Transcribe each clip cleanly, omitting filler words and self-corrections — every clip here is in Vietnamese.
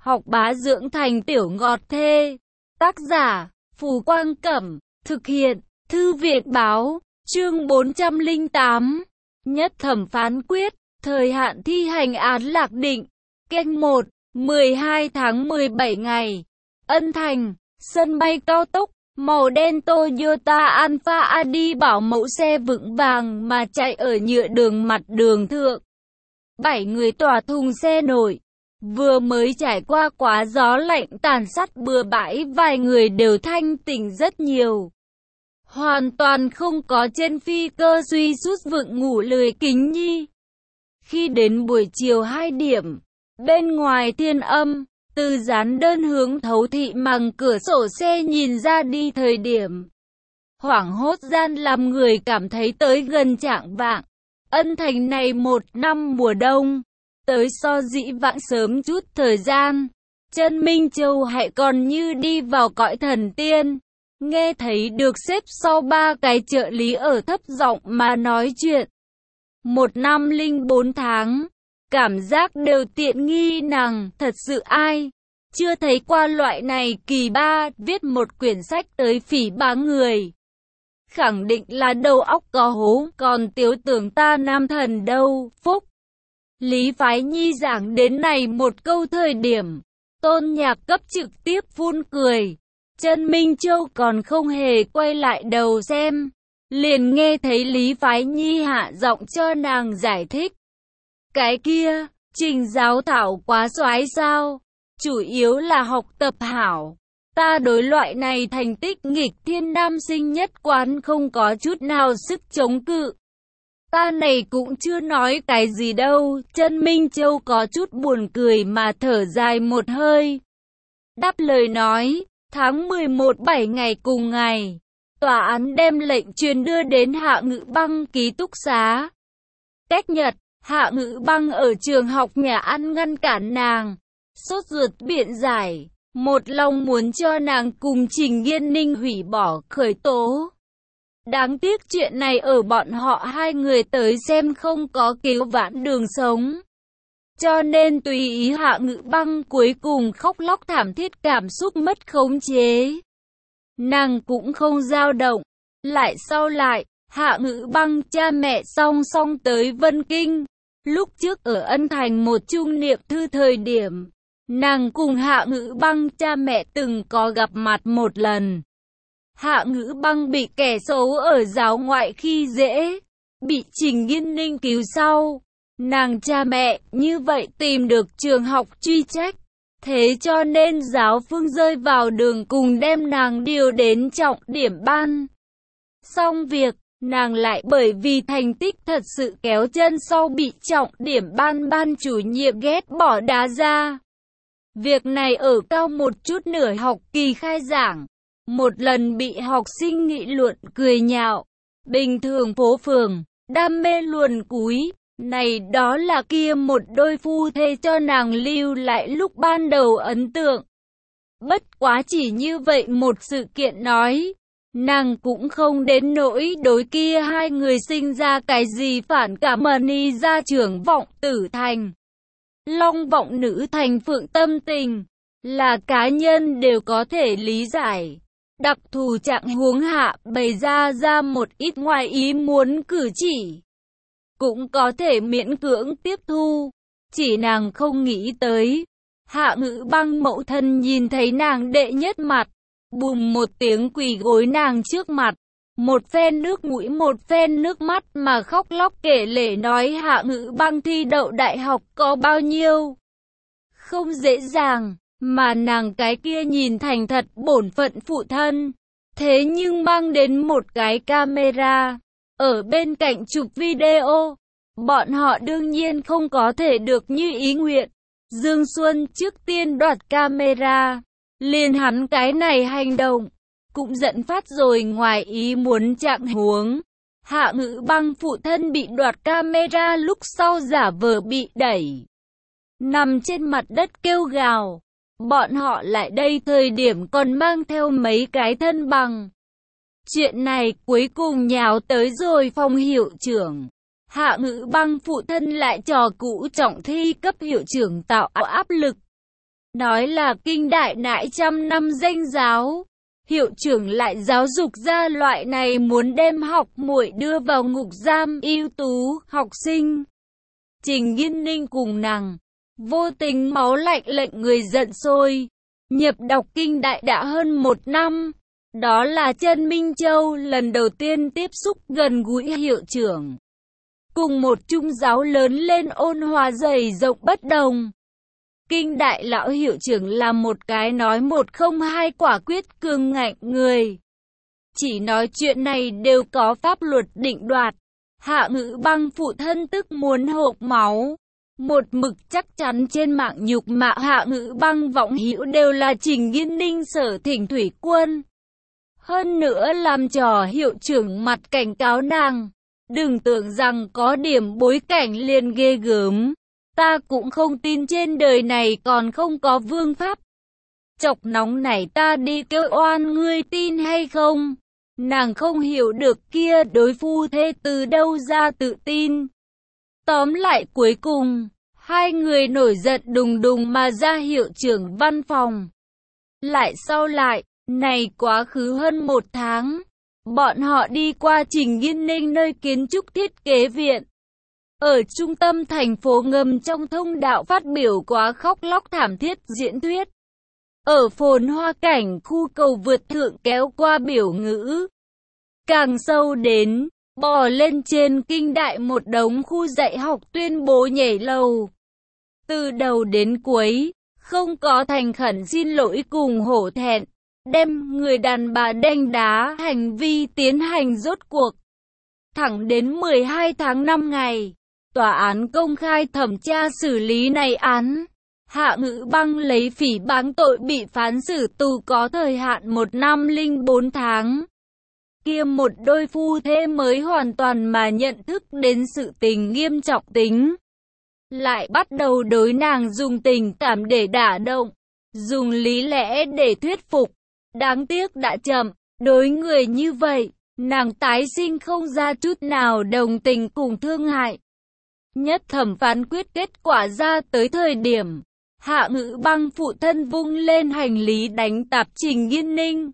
học bá dưỡng thành tiểu ngọt thê. Tác giả, Phù Quang Cẩm, thực hiện, Thư viện Báo, chương 408. Nhất thẩm phán quyết, thời hạn thi hành án lạc định. Canh 1, 12 tháng 17 ngày. Ân Thành, sân bay cao tốc, màu đen Toyota Alpha Adi bảo mẫu xe vững vàng mà chạy ở nhựa đường mặt đường thượng. 7 người tỏa thùng xe nổi. Vừa mới trải qua quá gió lạnh tàn sát bừa bãi, vài người đều thanh tỉnh rất nhiều. Hoàn toàn không có trên phi cơ suy sút vựng ngủ lười kính nhi. Khi đến buổi chiều 2 điểm, bên ngoài Thiên Âm, từ dán đơn hướng thấu thị màng cửa sổ xe nhìn ra đi thời điểm. Hoảng hốt gian làm người cảm thấy tới gần chạng vạng. Ân Thành này một năm mùa đông, tới so dĩ vãng sớm chút thời gian. Chân Minh Châu hãy còn như đi vào cõi thần tiên. Nghe thấy được xếp sau 3 cái trợ lý ở thấp giọng mà nói chuyện. 1 năm 04 tháng, cảm giác đều tiện nghi nàng, thật sự ai chưa thấy qua loại này kỳ ba, viết một quyển sách tới phỉ báng người. Khẳng định là đầu óc có hố, còn tiểu tưởng ta nam thần đâu, phúc. Lý Phái Nhi giảng đến này một câu thời điểm, Tôn Nhạc Cấp trực tiếp phun cười. Chân Minh Châu còn không hề quay lại đầu xem, liền nghe thấy Lý Phái Nhi hạ giọng cho nàng giải thích. Cái kia, Trình giáo thảo quá soái sao? Chủ yếu là học tập hảo. Ta đối loại này thành tích nghịch thiên nam sinh nhất quán không có chút nào sức chống cự. Ta này cũng chưa nói cái gì đâu. Chân Minh Châu có chút buồn cười mà thở dài một hơi. Đáp lời nói, tháng 11 7 ngày cùng ngày, tòa án đem lệnh truyền đưa đến Hạ Ngự Băng ký túc xá. Cách nhật, Hạ Ngự Băng ở trường học nhà ăn ngăn cản nàng, sốt ruột biện giải, một lòng muốn cho nàng cùng Trình Yên Ninh hủy bỏ khởi tố. Đáng tiếc chuyện này ở bọn họ hai người tới xem không có cứu vãn đường sống. Cho nên tùy ý Hạ Ngự Băng cuối cùng khóc lóc thảm thiết, cảm xúc mất khống chế. Nàng cũng không dao động. Lại sau lại, Hạ Ngự Băng cha mẹ song song tới Vân Kinh. Lúc trước ở Ân Thành một chung niệm thư thời điểm, nàng cùng Hạ Ngự Băng cha mẹ từng có gặp mặt một lần. Hạ Ngự Băng bị kẻ xấu ở giáo ngoại khi dễ, bị Trình Yên Ninh cứu sau. Nàng cha mẹ như vậy tìm được trường học truy trách. Thế cho nên giáo phương rơi vào đường cùng đem nàng điều đến trọng điểm ban. Xong việc, nàng lại bởi vì thành tích thật sự kéo chân sau bị trọng điểm ban chủ nhiệm ghét bỏ đá ra. Việc này ở cao một chút nửa học kỳ khai giảng. Một lần bị học sinh nghị luận cười nhạo. Bình thường phố phường, đam mê luồn cúi. Này đó là kia một đôi phu thê cho nàng lưu lại lúc ban đầu ấn tượng. Bất quá chỉ như vậy một sự kiện nói, nàng cũng không đến nỗi đối kia hai người sinh ra cái gì phản cảm. Ni gia trưởng vọng tử thành, long vọng nữ thành phượng tâm tình, là cá nhân đều có thể lý giải. Đặc thù trạng huống hạ bày ra một ít ngoài ý muốn cử chỉ, cũng có thể miễn cưỡng tiếp thu. Chỉ nàng không nghĩ tới, Hạ Ngự Băng mẫu thân nhìn thấy nàng đệ nhất mặt, bùm một tiếng quỳ gối nàng trước mặt, một phen nước mũi một phen nước mắt mà khóc lóc kể lể nói Hạ Ngự Băng thi đậu đại học có bao nhiêu không dễ dàng, mà nàng cái kia nhìn thành thật bổn phận phụ thân, thế nhưng mang đến một cái camera ở bên cạnh chụp video. Bọn họ đương nhiên không có thể được như ý nguyện. Dương Xuân trước tiên đoạt camera, liền hắn cái này hành động cũng dẫn phát rồi ngoài ý muốn trạng huống. Hạ Ngự Băng phụ thân bị đoạt camera lúc sau giả vờ bị đẩy, nằm trên mặt đất kêu gào. Bọn họ lại đây thời điểm còn mang theo mấy cái thân bằng. Chuyện này cuối cùng nhào tới rồi phòng hiệu trưởng. Hạ Ngự Băng phụ thân lại trò cũ trọng thi cấp hiệu trưởng tạo áp lực. nói là kinh đại nại trăm năm danh giáo. Hiệu trưởng lại giáo dục ra loại này muốn đem học muội đưa vào ngục giam ưu tú học sinh. Trình Nghiên Ninh cùng nàng, vô tình máu lạnh lệnh người giận sôi. Nhập đọc kinh đại đã hơn 1 năm. Đó là Trần Minh Châu lần đầu tiên tiếp xúc gần gũi hiệu trưởng. Cùng một trung giáo lớn lên ôn hòa dày rộng bất đồng. Kinh đại lão hiệu trưởng là một cái nói một không hai quả quyết cương ngạnh người. Chỉ nói chuyện này đều có pháp luật định đoạt. Hạ Ngữ Băng phụ thân tức muốn hộc máu. Một mực chắc chắn trên mạng nhục mạ Hạ Ngữ Băng vọng hữu đều là Trình Nghiên Ninh Sở Thỉnh thủy quân. Hơn nữa làm trò hiệu trưởng mặt cảnh cáo nàng. Đừng tưởng rằng có điểm bối cảnh liền ghê gớm. Ta cũng không tin trên đời này còn không có vương pháp. Chọc nóng này ta đi kêu oan ngươi tin hay không? Nàng không hiểu được kia đối phu thê từ đâu ra tự tin. Tóm lại cuối cùng, hai người nổi giận đùng đùng mà ra hiệu trưởng văn phòng. Lại sau lại, này quá khứ hơn 1 tháng, bọn họ đi qua Trình Nghiên Ninh nơi kiến trúc thiết kế viện. Ở trung tâm thành phố ngầm trong thông đạo phát biểu quá khóc lóc thảm thiết diễn thuyết. Ở phồn hoa cảnh khu cầu vượt thượng kéo qua biểu ngữ. Càng sâu đến, bò lên trên kinh đại một đống khu dạy học tuyên bố nhảy lầu. Từ đầu đến cuối, không có thành khẩn xin lỗi cùng hổ thẹn, đem người đàn bà đanh đá hành vi tiến hành rốt cuộc. Thẳng đến 12 tháng 5 ngày, tòa án công khai thẩm tra xử lý này án. Hạ Ngữ Băng lấy phỉ báng tội bị phán xử tù có thời hạn 1 năm 04 tháng. Kia một đôi phu thê mới hoàn toàn mà nhận thức đến sự tình nghiêm trọng tính. Lại bắt đầu đối nàng dùng tình cảm để đả động, dùng lý lẽ để thuyết phục. Đáng tiếc đã chậm, đối người như vậy, nàng tái sinh không ra chút nào đồng tình cùng thương hại. Nhất thẩm phán quyết kết quả ra tới thời điểm, Hạ Ngữ Băng phụ thân vung lên hành lý đánh tạp Trình Nghiên Ninh.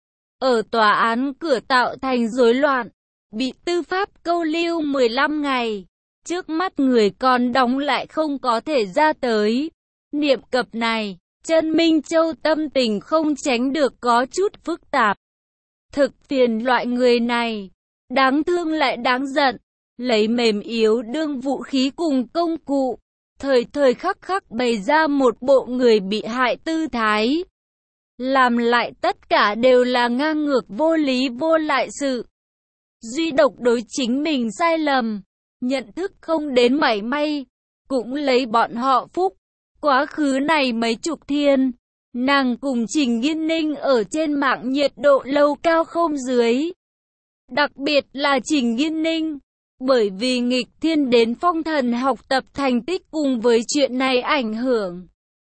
Ở tòa án cửa tạo thành rối loạn, bị tư pháp câu lưu 15 ngày. Trước mắt người còn đóng lại không có thể ra tới. Niệm cập này, Trần Minh Châu tâm tình không tránh được có chút phức tạp. Thực phiền loại người này, đáng thương lại đáng giận, lấy mềm yếu đương vũ khí cùng công cụ, thời thời khắc khắc bày ra một bộ người bị hại tư thái. Làm lại tất cả đều là ngang ngược vô lý vô lại sự. Duy độc đối chính mình sai lầm, nhận thức không đến mảy may, cũng lấy bọn họ phúc. Quá khứ này mấy chục thiên, nàng cùng Trình Nghiên Ninh ở trên mạng nhiệt độ lâu cao không dưới. Đặc biệt là Trình Nghiên Ninh, bởi vì nghịch thiên đến phong thần học tập thành tích cùng với chuyện này ảnh hưởng.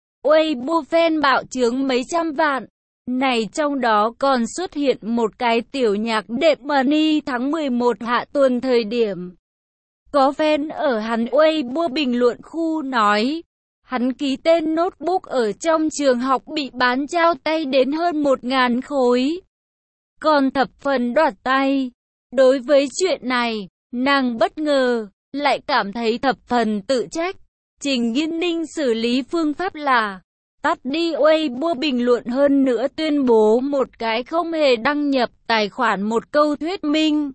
Weibo fan bạo chướng mấy trăm vạn. Này trong đó còn xuất hiện một cái tiểu nhạc đệm money tháng 11 hạ tuần thời điểm. Có fan ở hắn Weibo bình luận khu nói, hắn ký tên notebook ở trong trường học bị bán trao tay đến hơn 1.000 khối. Còn thập phần đoạt tay. Đối với chuyện này, nàng bất ngờ, lại cảm thấy thập phần tự trách. Trình Nghiên Ninh xử lý phương pháp là tắt đi Weibo bình luận, hơn nữa tuyên bố một cái không hề đăng nhập tài khoản một câu thuyết minh.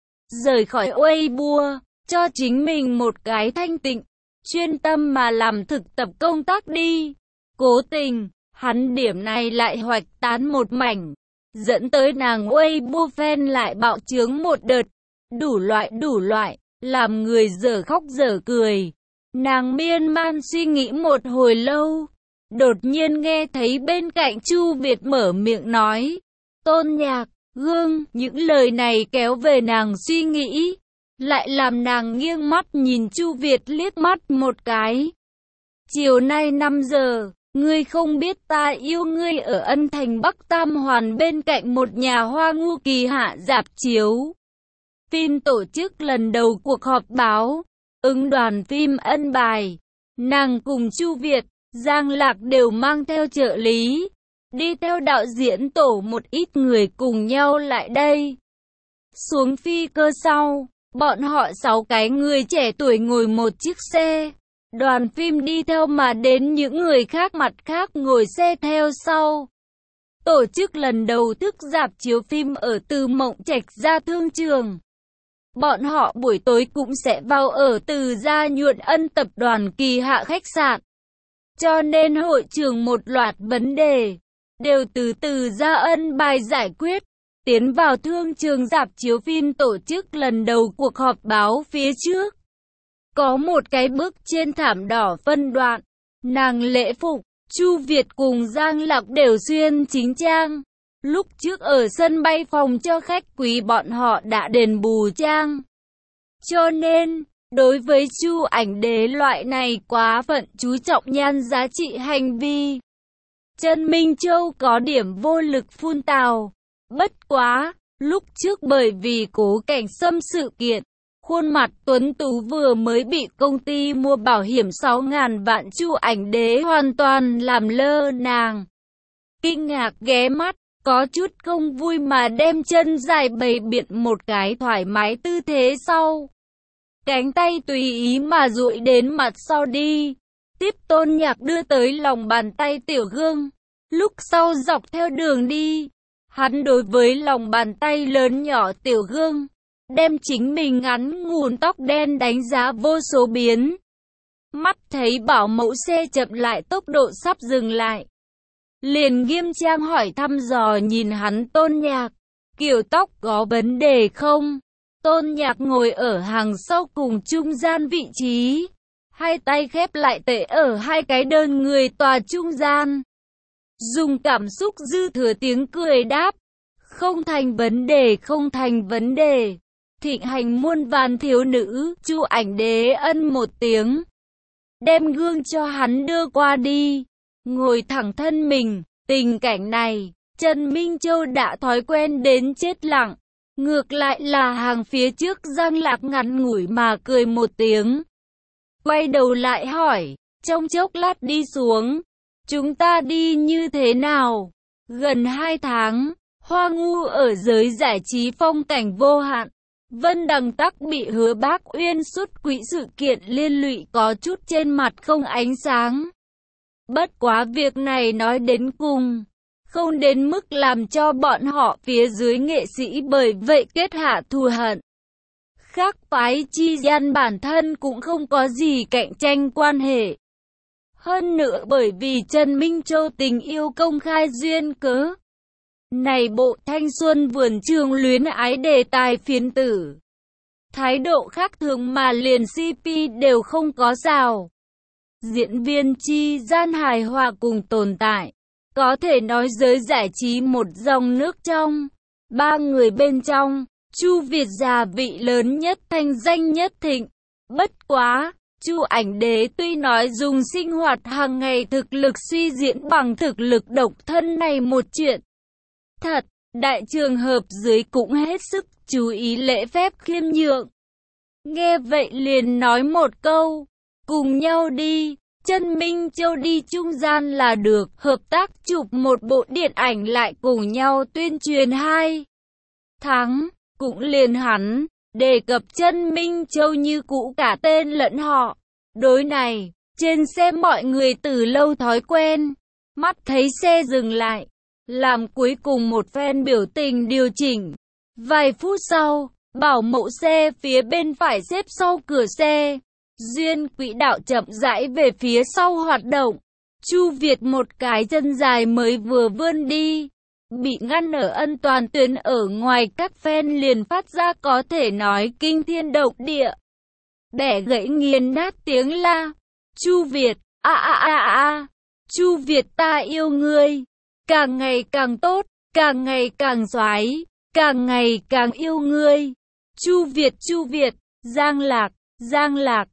Rời khỏi Weibo, cho chính mình một cái thanh tịnh, chuyên tâm mà làm thực tập công tác đi. Cố tình, hắn điểm này lại hoạch tán một mảnh, dẫn tới nàng Weibo fan lại bạo chướng một đợt, đủ loại, làm người dở khóc dở cười. Nàng miên man suy nghĩ một hồi lâu, đột nhiên nghe thấy bên cạnh Chu Việt mở miệng nói, Tôn Nhạc, Gương, những lời này kéo về nàng suy nghĩ, lại làm nàng nghiêng mắt nhìn Chu Việt liếc mắt một cái. Chiều nay 5 giờ, ngươi không biết ta yêu ngươi ở Ân Thành Bắc Tam Hoàn bên cạnh một nhà hoa ngu kỳ hạ rạp chiếu. Phim tổ chức lần đầu cuộc họp báo, ứng đoàn phim ân bài. Nàng cùng Chu Việt, Giang Lạc đều mang theo trợ lý, đi theo đạo diễn tổ một ít người cùng nhau lại đây. Xuống phi cơ sau, bọn họ 6 cái người trẻ tuổi ngồi một chiếc xe. Đoàn phim đi theo mà đến những người khác mặt khác ngồi xe theo sau. Tổ chức lần đầu thức rạp chiếu phim ở Từ Mộng Trạch Gia Thương Trường. Bọn họ buổi tối cũng sẽ vào ở Từ Gia Nhuận Ân tập đoàn Kỳ Hạ khách sạn. Cho nên hội trường một loạt vấn đề đều từ Từ Gia Ân bài giải quyết. Tiến vào thương trường rạp chiếu phim tổ chức lần đầu cuộc họp báo phía trước. Có một cái bức trên thảm đỏ phân đoạn. Nàng lễ phục, Chu Việt cùng Giang Lạc đều xuyên chính trang. Lúc trước ở sân bay phòng cho khách quý bọn họ đã đền bù trang. Cho nên, đối với Chu Ảnh Đế loại này quá phận chú trọng nhan giá trị hành vi, Trần Minh Châu có điểm vô lực phun tào. Bất quá, lúc trước bởi vì Cố Cảnh Sâm sự kiện, khuôn mặt tuấn tú vừa mới bị công ty mua bảo hiểm 6.000 vạn Chu Ảnh Đế hoàn toàn làm lơ nàng. Kinh ngạc ghé mắt, có chút không vui mà đem chân dài bày biện một cái thoải mái tư thế sau. Cánh tay tùy ý mà duỗi đến mặt sau đi. Tiếp Tôn Nhạc đưa tới lòng bàn tay Tiểu Gương. Lúc sau dọc theo đường đi, hắn đối với lòng bàn tay lớn nhỏ Tiểu Gương, đem chính mình ngắn ngủn tóc đen đánh giá vô số biến. Mắt thấy bảo mẫu xe chậm lại tốc độ sắp dừng lại, liền nghiêm trang hỏi thăm dò nhìn hắn Tôn Nhạc, kiểu tóc có vấn đề không? Tôn Nhạc ngồi ở hàng sau cùng trung gian vị trí, hai tay khép lại tệ ở hai cái đơn người tòa trung gian. Dùng cảm xúc dư thừa tiếng cười đáp, không thành vấn đề, không thành vấn đề. Thịnh hành muôn vàn thiếu nữ, Chu Ảnh Đế ân một tiếng, đem gương cho hắn đưa qua đi, ngồi thẳng thân mình. Tình cảnh này, Trần Minh Châu đã thói quen đến chết lặng. Ngược lại là hàng phía trước Giang Lạc ngắn ngủi mà cười một tiếng, quay đầu lại hỏi, trong chốc lát đi xuống, chúng ta đi như thế nào? Gần 2 tháng, Hoa Ngu ở giới giải trí phong cảnh vô hạn. Vân Đằng Tắc bị Hứa Bác Uyên xuất quỹ sự kiện liên lụy có chút trên mặt không ánh sáng. Bất quá việc này nói đến cùng, không đến mức làm cho bọn họ phía dưới nghệ sĩ bởi vậy kết hạ thù hận. Khác phái chi gian bản thân cũng không có gì cạnh tranh quan hệ. Hơn nữa bởi vì Trần Minh Châu tình yêu công khai duyên cớ. Này bộ thanh xuân vườn trường luyến ái đề tài phiến tử. Thái độ khác thường mà liền CP đều không có rào. Diễn viên chi gian hài hòa cùng tồn tại. Có thể nói giới giải trí một dòng nước trong. 3 người bên trong, Chu Việt già vị lớn nhất thanh danh nhất thịnh. Bất quá, Chu Ảnh Đế tuy nói dùng sinh hoạt hàng ngày thực lực suy diễn bằng thực lực độc thân này một chuyện. Thật, đại trường hợp dưới cũng hết sức chú ý lễ phép khiêm nhượng. Nghe vậy liền nói một câu, cùng nhau đi. Trần Minh Châu đi trung gian là được, hợp tác chụp một bộ điện ảnh lại cùng nhau tuyên truyền 2 tháng, cũng liền hắn, đề cập Trần Minh Châu như cũ cả tên lẫn họ. Đối này, trên xe mọi người từ lâu thói quen, mắt thấy xe dừng lại, làm cuối cùng một phen biểu tình điều chỉnh. Vài phút sau, bảo mẫu xe phía bên phải xếp sau cửa xe. Duyên quỹ đạo chậm rãi về phía sau hoạt động. Chu Việt một cái chân dài mới vừa vươn đi, bị ngăn ở Ân Toàn tuyến ở ngoài, các fan liền phát ra có thể nói kinh thiên động địa, bẻ gãy nghiền nát tiếng la. Chu Việt, Chu Việt ta yêu ngươi, càng ngày càng tốt, càng ngày càng xoái, càng ngày càng yêu ngươi. Chu Việt, Giang Lạc,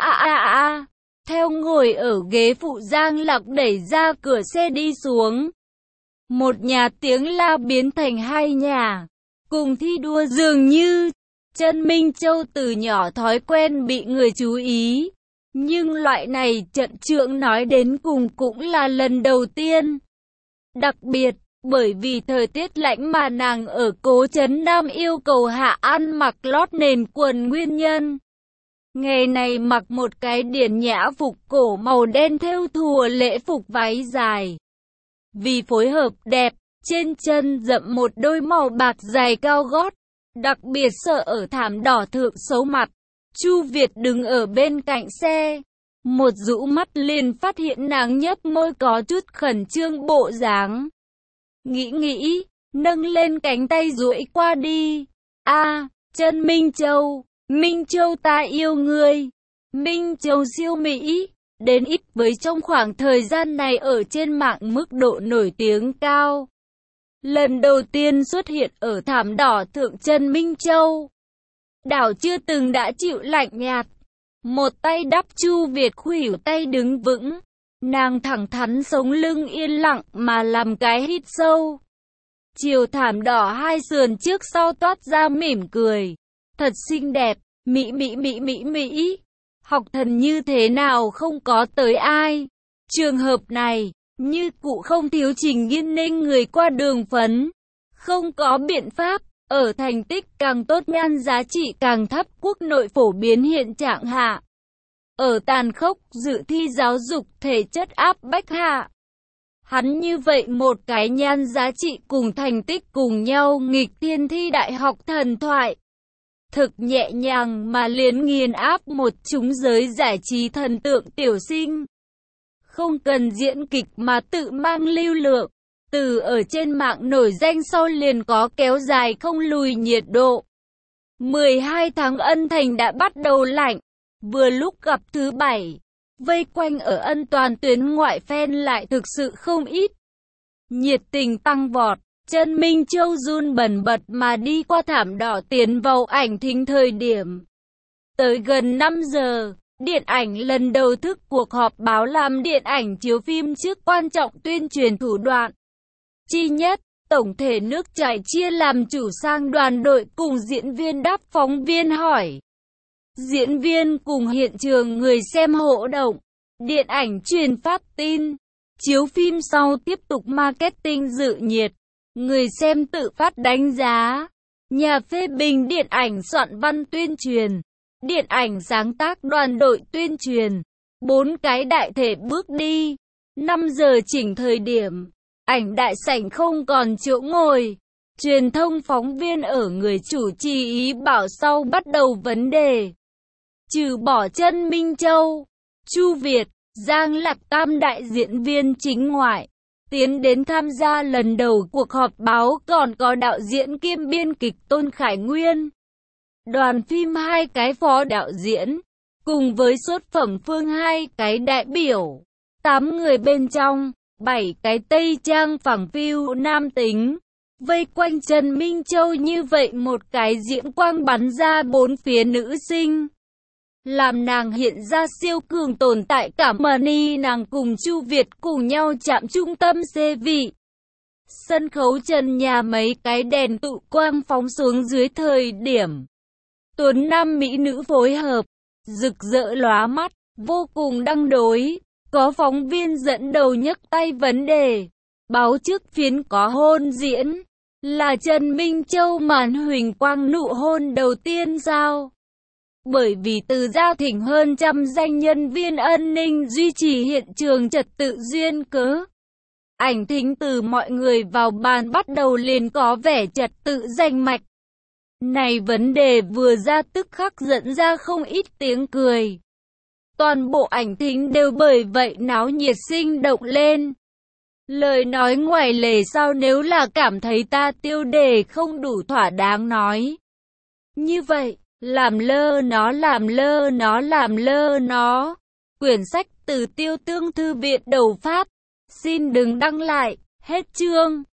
theo ngồi ở ghế phụ Giang Lạc đẩy ra cửa xe đi xuống. Một nhà tiếng la biến thành 2 nhà, cùng thi đua dường như. Trần Minh Châu từ nhỏ thói quen bị người chú ý, Nhưng loại này trận trượng nói đến cùng cũng là lần đầu tiên. Đặc biệt, bởi vì thời tiết lạnh mà nàng ở Cố Trấn Nam yêu cầu Hạ An mặc lót nền quần nguyên nhân. Ngày này mặc một cái điển nhã phục cổ màu đen thêu thùa lễ phục váy dài. Vì phối hợp đẹp, trên chân dậm một đôi màu bạc giày cao gót, đặc biệt sợ ở thảm đỏ thượng xấu mặt. Chu Việt đứng ở bên cạnh xe, một dụ mắt liền phát hiện nàng nhếch môi có chút khẩn trương bộ dáng. Nghĩ, nâng lên cánh tay duỗi qua đi. Chân Minh Châu, Minh Châu ta yêu ngươi. Minh Châu siêu mỹ, đến ít với trong khoảng thời gian này ở trên mạng mức độ nổi tiếng cao. Lần đầu tiên xuất hiện ở thảm đỏ thượng Trần Minh Châu. Đảo chưa từng đã chịu lạnh nhạt. Một tay đắp Chu Việt khuỷu tay đứng vững. Nàng thẳng thắn sống lưng yên lặng mà làm cái hít sâu. Chiều thảm đỏ hai sườn trước sau toát ra mỉm cười. Thật xinh đẹp, mỹ. Học thần như thế nào không có tới ai. Trường hợp này, như cụ không thiếu Trình Nghiên Ninh người qua đường phấn. Không có biện pháp, ở thành tích càng tốt nhan giá trị càng thấp quốc nội phổ biến hiện trạng hạ. Ở tàn khốc dự thi giáo dục thể chất áp bách hạ. Hắn như vậy một cái nhan giá trị cùng thành tích cùng nhau nghịch thiên thi đại học thần thoại. Thực nhẹ nhàng mà liền nghiền áp một chúng giới giải trí thần tượng tiểu sinh. Không cần diễn kịch mà tự mang lưu lượng. Từ ở trên mạng nổi danh sau liền có kéo dài không lùi nhiệt độ. 12 tháng Ân Thành đã bắt đầu lạnh. Vừa lúc gặp thứ bảy, vây quanh ở Ân toàn tuyến ngoại fan lại thực sự không ít. Nhiệt tình tăng vọt, Trần Minh Châu run bần bật mà đi qua thảm đỏ tiến vào ảnh thính thời điểm. Tới gần 5 giờ, điện ảnh lần đầu thức cuộc họp báo làm điện ảnh chiếu phim trước quan trọng tuyên truyền thủ đoạn. Chi nhất, tổng thể nước chảy chia làm chủ sang đoàn đội cùng diễn viên đáp phóng viên hỏi. Diễn viên cùng hiện trường người xem hỗ động. Điện ảnh truyền phát tin. Chiếu phim sau tiếp tục marketing dự nhiệt. Người xem tự phát đánh giá. Nhà phê bình điện ảnh soạn văn tuyên truyền. Điện ảnh sáng tác đoàn đội tuyên truyền. 4 cái đại thể bước đi. 5 giờ chỉnh thời điểm. Ảnh đại sảnh không còn chỗ ngồi. Truyền thông phóng viên ở người chủ trì ý bảo sau bắt đầu vấn đề. Trừ bỏ Trần Minh Châu, Chu Việt, Giang Lạc tam đại diễn viên chính ngoại. Tiến đến tham gia lần đầu cuộc họp báo còn có đạo diễn kiêm biên kịch Tôn Khải Nguyên. Đoàn phim 2 cái phó đạo diễn, cùng với xuất phẩm phương 2 cái đại biểu. 8 người bên trong, 7 cái tây trang phẳng phiu nam tính. Vây quanh Trần Minh Châu như vậy một cái diễm quang bắn ra bốn phía nữ sinh. Làm nàng hiện ra siêu cường tồn tại cảm Mani nàng cùng Chu Việt cùng nhau chạm trung tâm xê vị. Sân khấu trần nhà mấy cái đèn tụ quang phóng xuống dưới thời điểm. Tuấn nam mỹ nữ phối hợp, rực rỡ lóa mắt, vô cùng đăng đối. Có phóng viên dẫn đầu nhấc tay vấn đề. Báo trước phiến có hôn diễn. Là Trần Minh Châu màn huỳnh quang nụ hôn đầu tiên sao? Bởi vì từ gia thỉnh hơn trăm danh nhân viên an ninh duy trì hiện trường trật tự duyên cớ. Ảnh thính từ mọi người vào bàn bắt đầu liền có vẻ trật tự rành mạch. Này vấn đề vừa ra tức khắc dẫn ra không ít tiếng cười. Toàn bộ ảnh thính đều bởi vậy náo nhiệt sinh động lên. Lời nói ngoài lề sao nếu là cảm thấy ta tiêu đề không đủ thỏa đáng nói. Như vậy, làm lơ nó. Quyển sách từ Tiêu Tương Thư viện đầu phát. Xin đừng đăng lại, hết chương.